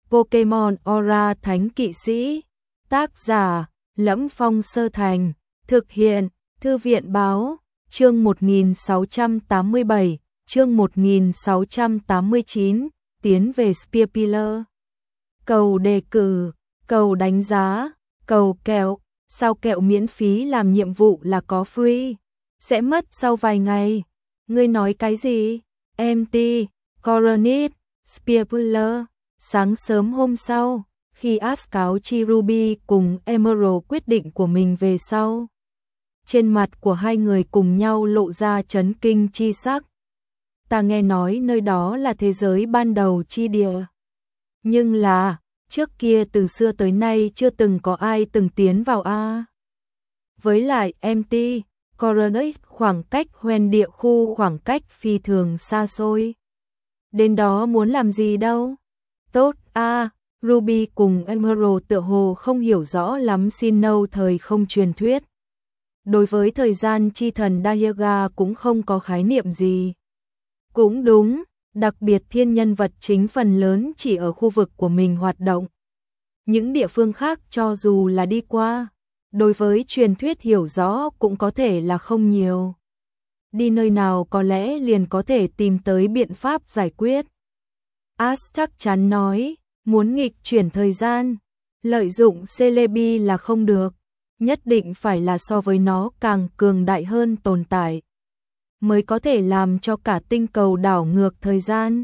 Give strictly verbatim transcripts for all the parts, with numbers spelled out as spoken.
Pokemon Aura Thánh Kỵ Sĩ. Tác giả: Lẫm Phong Sơ Thành. Thực hiện: Thư viện Báo. Chương một nghìn sáu trăm tám mươi bảy, chương một nghìn sáu trăm tám mươi chín, tiến về Spear Pillar. Cầu đề cử, cầu đánh giá, cầu kẹo, sao kẹo miễn phí làm nhiệm vụ là có free, sẽ mất sau vài ngày. Ngươi nói cái gì? em tê, Coronet, Spear Pillar. Sáng sớm hôm sau, khi Ash cáo chi Ruby cùng Emerald quyết định của mình về sau, trên mặt của hai người cùng nhau lộ ra chấn kinh chi sắc. Ta nghe nói nơi đó là thế giới ban đầu chi địa. Nhưng là, trước kia từ xưa tới nay chưa từng có ai từng tiến vào a. Với lại em tê, Coronet khoảng cách hoen địa khu khoảng cách phi thường xa xôi. Đến đó muốn làm gì đâu? Tốt a, Ruby cùng Emerald tựa hồ không hiểu rõ lắm Sinnoh thời không truyền thuyết. Đối với thời gian chi thần Dialga cũng không có khái niệm gì. Cũng đúng, đặc biệt thiên nhân vật chính phần lớn chỉ ở khu vực của mình hoạt động. Những địa phương khác cho dù là đi qua, đối với truyền thuyết hiểu rõ cũng có thể là không nhiều. Đi nơi nào có lẽ liền có thể tìm tới biện pháp giải quyết. Ash chắc chắn nói, muốn nghịch chuyển thời gian, lợi dụng Celebi là không được, nhất định phải là so với nó càng cường đại hơn tồn tại, mới có thể làm cho cả tinh cầu đảo ngược thời gian.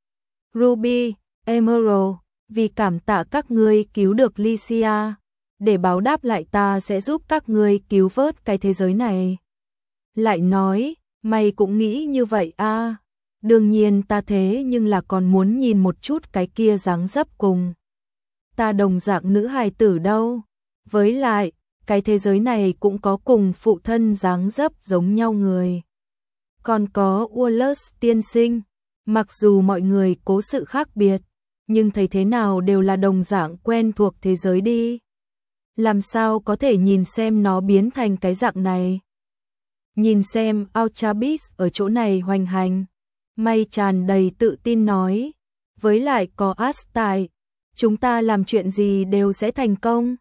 Ruby, Emerald, vì cảm tạ các ngươi cứu được Lycia, để báo đáp lại ta sẽ giúp các ngươi cứu vớt cái thế giới này. Lại nói, mày cũng nghĩ như vậy à? Đương nhiên ta thế nhưng là còn muốn nhìn một chút cái kia dáng dấp cùng. Ta đồng dạng nữ hài tử đâu. Với lại, cái thế giới này cũng có cùng phụ thân dáng dấp giống nhau người. Còn có Wallace tiên sinh, mặc dù mọi người cố sự khác biệt, nhưng thấy thế nào đều là đồng dạng quen thuộc thế giới đi. Làm sao có thể nhìn xem nó biến thành cái dạng này? Nhìn xem Ultrabis ở chỗ này hoành hành. May tràn đầy tự tin nói, với lại có Ash tại, chúng ta làm chuyện gì đều sẽ thành công.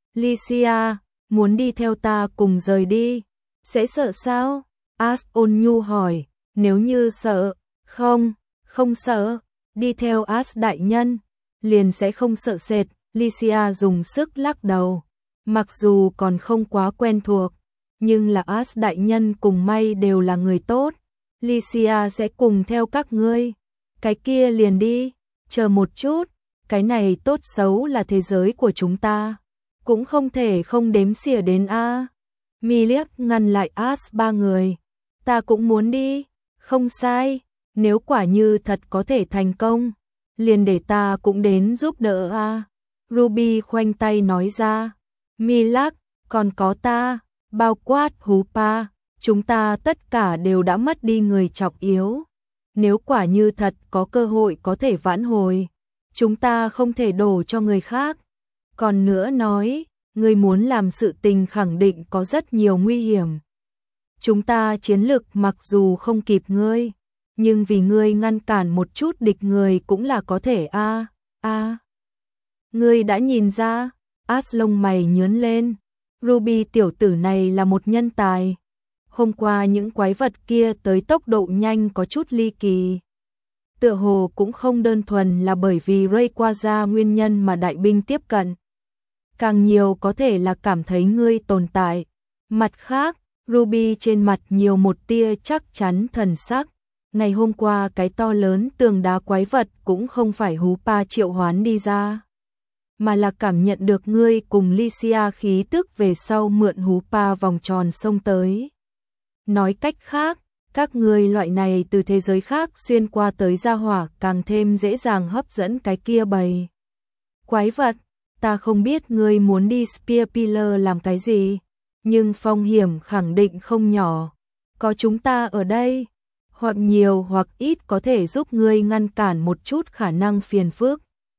Lycia, muốn đi theo ta cùng rời đi, sẽ sợ sao? Ash ôn nhu hỏi, nếu như sợ, không, không sợ, đi theo Ash đại nhân, liền sẽ không sợ sệt. Lycia dùng sức lắc đầu, mặc dù còn không quá quen thuộc, nhưng là Ash đại nhân cùng May đều là người tốt. Lycia sẽ cùng theo các ngươi. Cái kia liền đi, chờ một chút, cái này tốt xấu là thế giới của chúng ta, cũng không thể không đếm xỉa đến a. Miliak ngăn lại Ash ba người, ta cũng muốn đi, không sai, nếu quả như thật có thể thành công, liền để ta cũng đến giúp đỡ a. Ruby khoanh tay nói ra, Miliak, còn có ta, bao quát Hoopa. Chúng ta tất cả đều đã mất đi người trọng yếu. Nếu quả như thật có cơ hội có thể vãn hồi, chúng ta không thể đổ cho người khác. Còn nữa nói, ngươi muốn làm sự tình khẳng định có rất nhiều nguy hiểm. Chúng ta chiến lực mặc dù không kịp ngươi, nhưng vì ngươi ngăn cản một chút địch người cũng là có thể a. A. Ngươi đã nhìn ra? Ash lông mày nhướng lên. Ruby tiểu tử này là một nhân tài. Hôm qua những quái vật kia tới tốc độ nhanh có chút ly kỳ. Tựa hồ cũng không đơn thuần là bởi vì Rayquaza nguyên nhân mà đại binh tiếp cận. Càng nhiều có thể là cảm thấy ngươi tồn tại. Mặt khác, Ruby trên mặt nhiều một tia chắc chắn thần sắc. Ngày hôm qua cái to lớn tường đá quái vật cũng không phải Hoopa triệu hoán đi ra, mà là cảm nhận được ngươi cùng Lycia khí tức về sau mượn Hoopa vòng tròn xông tới. Nói cách khác, các người loại này từ thế giới khác xuyên qua tới gia hỏa càng thêm dễ dàng hấp dẫn cái kia bầy quái vật. Ta không biết ngươi muốn đi Spear Pillar làm cái gì, nhưng phong hiểm khẳng định không nhỏ. Có chúng ta ở đây, hoặc nhiều hoặc ít có thể giúp ngươi ngăn cản một chút khả năng phiền phức.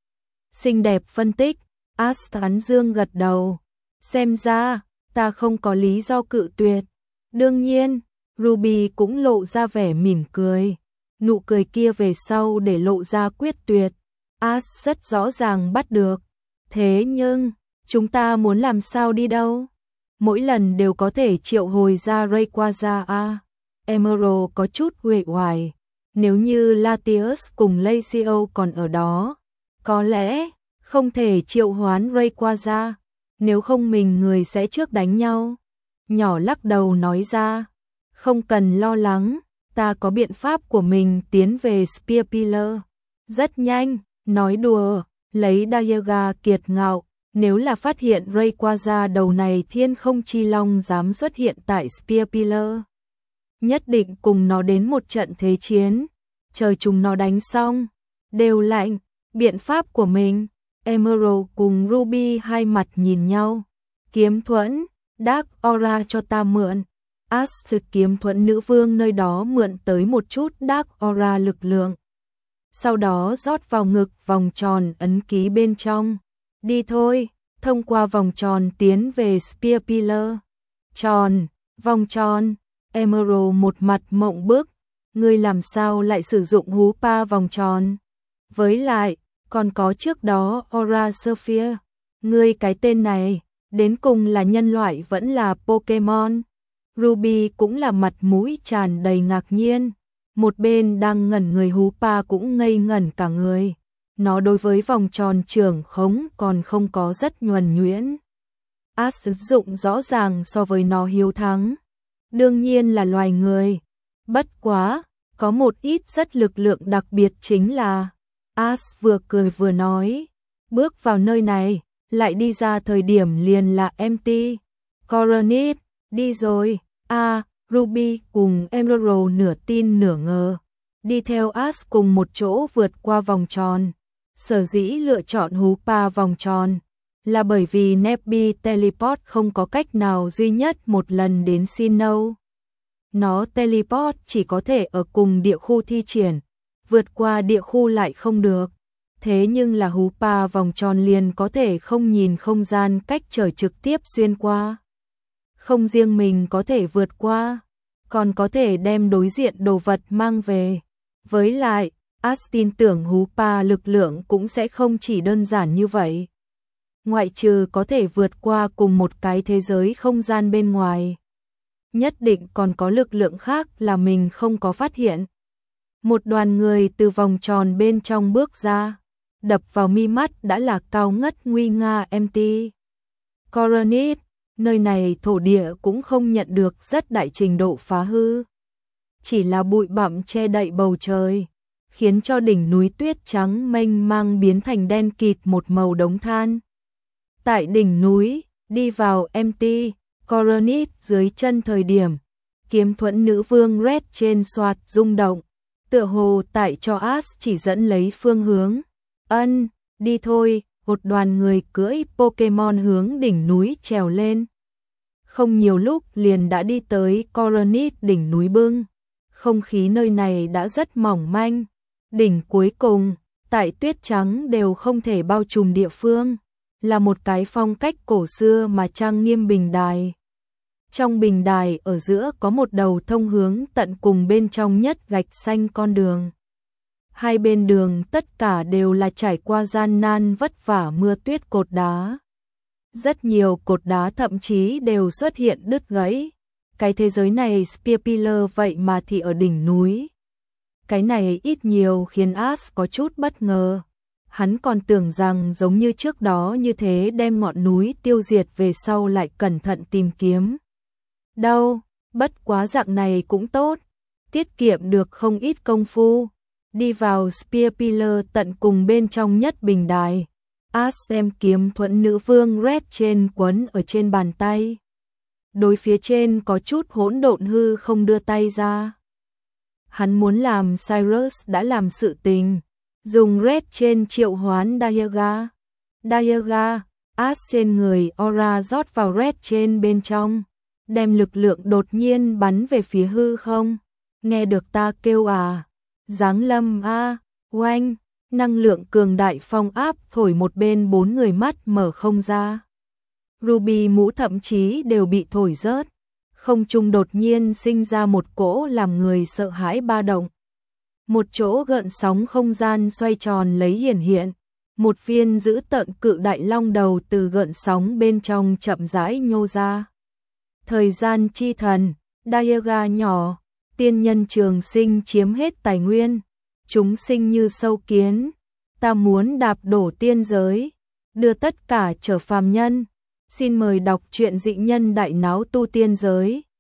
Xinh đẹp phân tích, Ash tán dương gật đầu. Xem ra, ta không có lý do cự tuyệt. Đương nhiên, Ruby cũng lộ ra vẻ mỉm cười. Nụ cười kia về sau để lộ ra quyết tuyệt. Ash rất rõ ràng bắt được. Thế nhưng, chúng ta muốn làm sao đi đâu? Mỗi lần đều có thể triệu hồi ra Rayquaza à? Emerald có chút uể oải. Nếu như Latios cùng Lacio còn ở đó, có lẽ không thể triệu hoán Rayquaza, nếu không mình người sẽ trước đánh nhau. Nhỏ lắc đầu nói ra, không cần lo lắng, ta có biện pháp của mình tiến về Spear Pillar. Rất nhanh, nói đùa, lấy Dialga kiệt ngạo, nếu là phát hiện Rayquaza đầu này thiên không chi long dám xuất hiện tại Spear Pillar. Nhất định cùng nó đến một trận thế chiến, chờ chúng nó đánh xong, đều lạnh, biện pháp của mình. Emerald cùng Ruby hai mặt nhìn nhau, kiếm thuẫn, Dark Aura cho ta mượn. Ash kiếm thuẫn nữ vương nơi đó mượn tới một chút Dark Aura lực lượng. Sau đó rót vào ngực vòng tròn ấn ký bên trong. Đi thôi, thông qua vòng tròn tiến về Spear Pillar. Tròn, vòng tròn, Emerald một mặt mộng bức, ngươi làm sao lại sử dụng hú pa vòng tròn? Với lại, còn có trước đó Aura Sphere, ngươi cái tên này, đến cùng là nhân loại vẫn là Pokemon. Ruby cũng là mặt mũi tràn đầy ngạc nhiên, một bên đang ngẩn người hú pa cũng ngây ngẩn cả người. Nó đối với vòng tròn trưởng khống còn không có rất nhuần nhuyễn. Ash sử dụng rõ ràng so với nó hiếu thắng. Đương nhiên là loài người. Bất quá, có một ít rất lực lượng đặc biệt chính là Ash vừa cười vừa nói, bước vào nơi này, lại đi ra thời điểm liền là empty. Coronet, đi rồi. À, Ruby cùng Emerald nửa tin nửa ngờ, đi theo Ash cùng một chỗ vượt qua vòng tròn. Sở dĩ lựa chọn hú pa vòng tròn là bởi vì Nebby Teleport không có cách nào duy nhất một lần đến Sinnoh. Nó Teleport chỉ có thể ở cùng địa khu thi triển, vượt qua địa khu lại không được. Thế nhưng là hú pa vòng tròn liền có thể không nhìn không gian cách trở trực tiếp xuyên qua. Không riêng mình có thể vượt qua, còn có thể đem đối diện đồ vật mang về. Với lại, Ash tin tưởng hú pa lực lượng cũng sẽ không chỉ đơn giản như vậy. Ngoại trừ có thể vượt qua cùng một cái thế giới không gian bên ngoài, nhất định còn có lực lượng khác là mình không có phát hiện. Một đoàn người từ vòng tròn bên trong bước ra, đập vào mi mắt đã là cao ngất nguy nga empty. Coronet, nơi này thổ địa cũng không nhận được rất đại trình độ phá hư. Chỉ là bụi bặm che đậy bầu trời, khiến cho đỉnh núi tuyết trắng mênh mang biến thành đen kịt một màu đống than. Tại đỉnh núi, đi vào empty, Coronet dưới chân thời điểm, kiếm thuẫn nữ vương Red trên soạt rung động, tựa hồ tại cho Ash chỉ dẫn lấy phương hướng. Ân, đi thôi, một đoàn người cưỡi Pokemon hướng đỉnh núi trèo lên. Không nhiều lúc liền đã đi tới Coronet đỉnh núi bưng. Không khí nơi này đã rất mỏng manh. Đỉnh cuối cùng, tại tuyết trắng đều không thể bao trùm địa phương, là một cái phong cách cổ xưa mà trang nghiêm bình đài. Trong bình đài ở giữa có một đầu thông hướng tận cùng bên trong nhất gạch xanh con đường. Hai bên đường tất cả đều là trải qua gian nan vất vả mưa tuyết cột đá. Rất nhiều cột đá thậm chí đều xuất hiện đứt gãy. Cái thế giới này Spear Pillar vậy mà thì ở đỉnh núi. Cái này ít nhiều khiến Ash có chút bất ngờ. Hắn còn tưởng rằng giống như trước đó như thế đem ngọn núi tiêu diệt về sau lại cẩn thận tìm kiếm. Đâu, bất quá dạng này cũng tốt, tiết kiệm được không ít công phu. Đi vào Spear Pillar tận cùng bên trong nhất bình đài. Ash xem kiếm thuẫn nữ vương Red trên quấn ở trên bàn tay. Đối phía trên có chút hỗn độn hư không đưa tay ra. Hắn muốn làm Cyrus đã làm sự tình, dùng Red trên triệu hoán Dialga. Dialga, Ash trên người aura rót vào Red trên bên trong, đem lực lượng đột nhiên bắn về phía hư không. Nghe được ta kêu à? Giáng lâm a, à, oanh, năng lượng cường đại phong áp thổi một bên bốn người mắt mở không ra. Ruby mũ thậm chí đều bị thổi rớt. Không trung đột nhiên sinh ra một cỗ làm người sợ hãi ba động. Một chỗ gợn sóng không gian xoay tròn lấy hiển hiện, một viên dữ tợn cự đại long đầu từ gợn sóng bên trong chậm rãi nhô ra. Thời gian chi thần, Daega nhỏ, tiên nhân trường sinh chiếm hết tài nguyên, chúng sinh như sâu kiến, ta muốn đạp đổ tiên giới, đưa tất cả trở phàm nhân. Xin mời đọc truyện Dị Nhân Đại Náo Tu Tiên Giới,